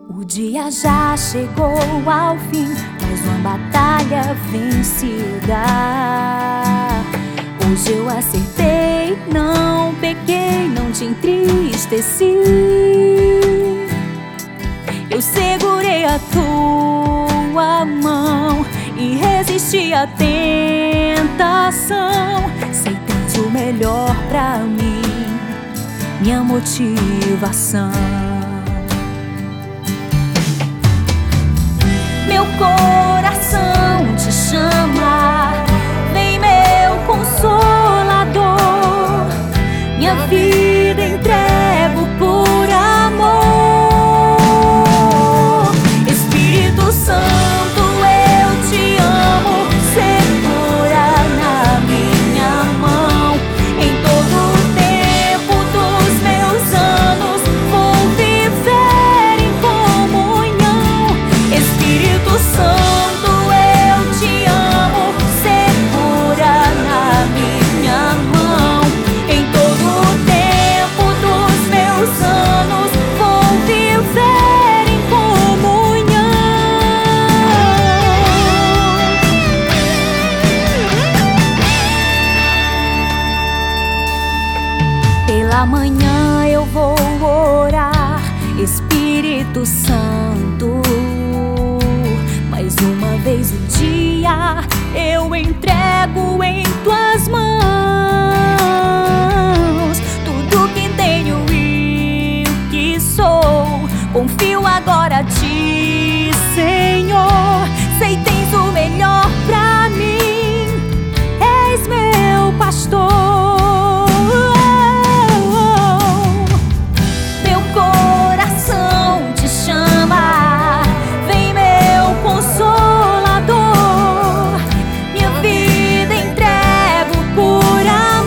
O dia já chegou ao fim, mais uma batalha vencida. Hoje eu acertei, não pequei, não te entristeci. Eu segurei a tua mão e resisti à tentação. Sei que tens o melhor pra mim, minha motivação. Meu coração te chama, vem meu consolador. Minha vida entrego por amor. Espírito Santo, eu te amo, segura na minha mão. Em todo o tempo dos meus anos vou viver em comunhão. Espírito Santo, eu te amo, segura na minha mão. Em todo o tempo dos meus anos vou viver em comunhão. Pela manhã eu vou orar, Espírito Santo. Mais uma vez o dia eu entrego em tuas mãos. Tudo que tenho e o que sou, confio agora a ti, Senhor. Sei que tens o melhor pra mim, és meu pastor. Meu coração te chama, vem meu consolador. Minha vida entrego por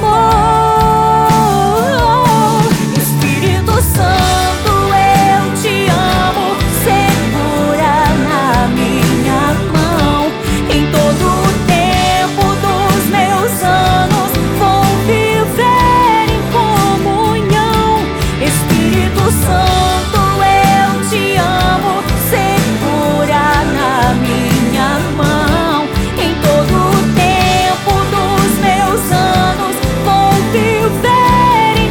amor. Espírito Santo, eu te amo, segura na minha mão. Em todo o tempo dos meus anos vou viver em comunhão. Espírito Santo, eu te amo, segura na minha mão. Em todo o tempo dos meus anos vou viver em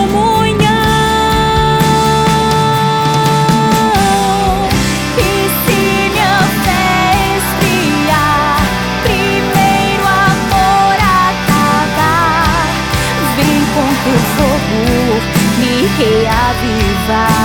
comunhão. E se minha fé esfriar, primeiro amor acabar, vem com teu fogo me reavivar.